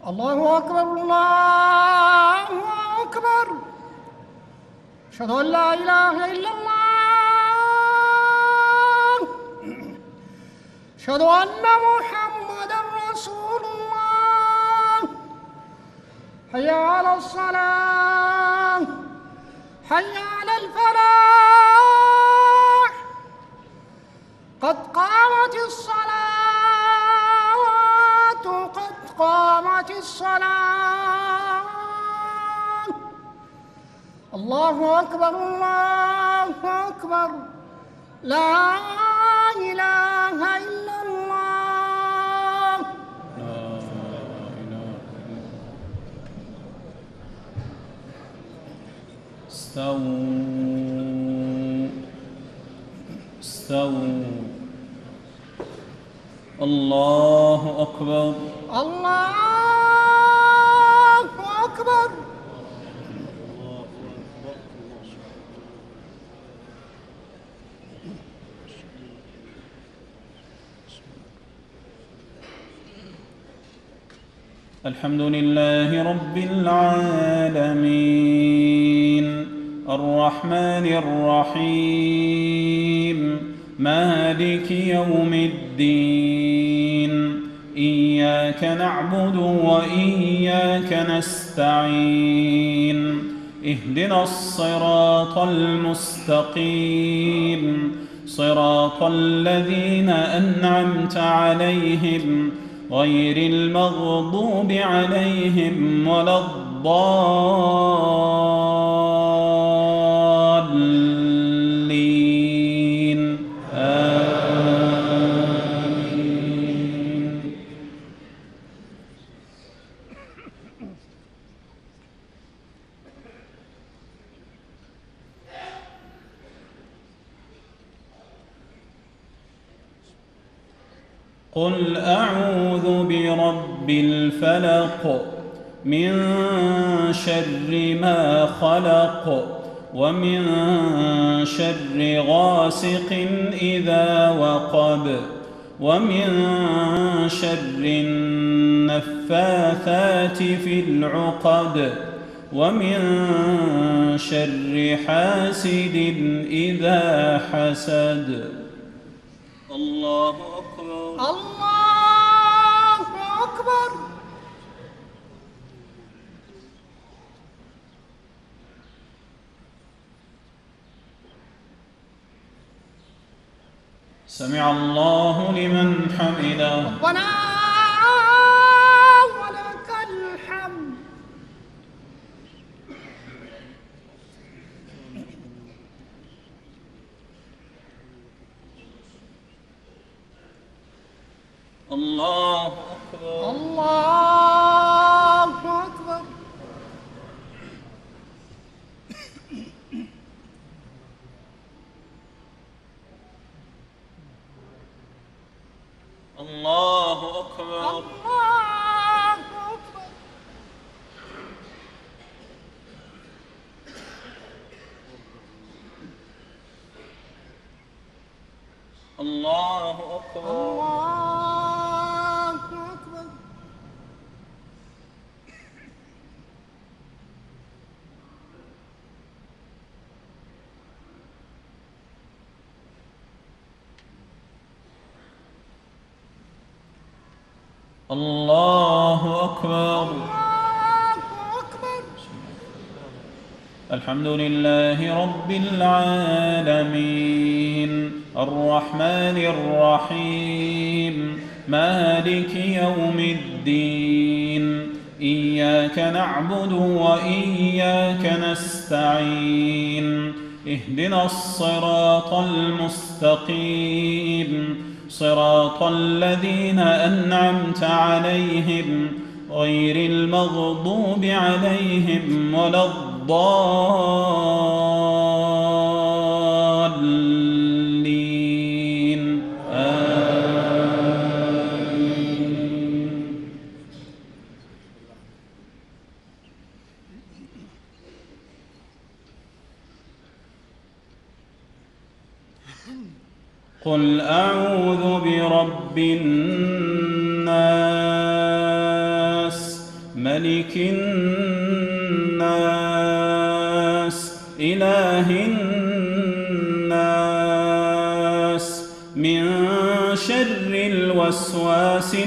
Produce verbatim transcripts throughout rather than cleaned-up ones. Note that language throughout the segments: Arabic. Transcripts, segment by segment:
الله أكبر الله أكبر. أشهد أن لا إله إلا الله. أشهد أن محمدًا رسول الله. حي على الصلاة، حي على الفلاح، قد قامت الصلاة، قد قامت الصلاة. الله أكبر الله أكبر. لا إله إلا الله. لا إله إلا الله. استووا استووا. الله أكبر الله أكبر. الحمد لله رب العالمين الرحمن الرحيم مالك يوم الدين إياك نعبد وإياك نستعين اهدنا الصراط المستقيم صراط الذين أنعمت عليهم غير المغضوب عليهم ولا الضالين آمين. قل أعوذ برب الفلق من شر ما خلق ومن شر غاسق إذا وقب ومن شر النفاثات في العقد ومن شر حاسد إذا حسد. الله أكبر الله أكبر. سمع الله لمن حمده. ربنا ولك الحمد. الله أكبر الله أكبر. الله أكبر الله أكبر. الله أكبر الله أكبر. الله أكبر. الله أكبر. الحمد لله رب العالمين الرحمن الرحيم مالك يوم الدين إياك نعبد وإياك نستعين اهدنا الصراط المستقيم صراط الذين أنعمت عليهم غير المغضوب عليهم ولا الضالين آمين. قل أعوذ برب الناس ملك الناس إله الناس من شر الوسواس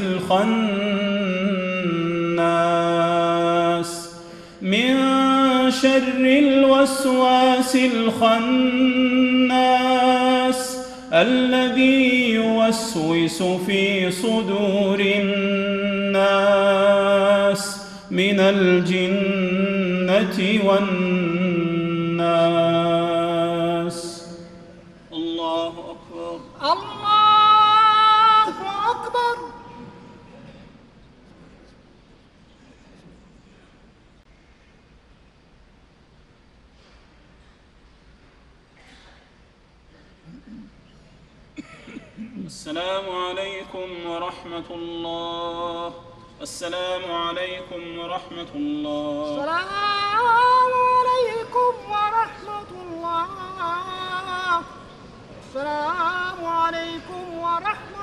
الخناس من شر الوسواس الخناس الذي يوسوس في صدور الناس من الجنة والناس. الله أكبر. الله أكبر. السلام عليكم ورحمة الله. السلام عليكم ورحمة الله. السلام عليكم ورحمة الله. السلام عليكم ورحمة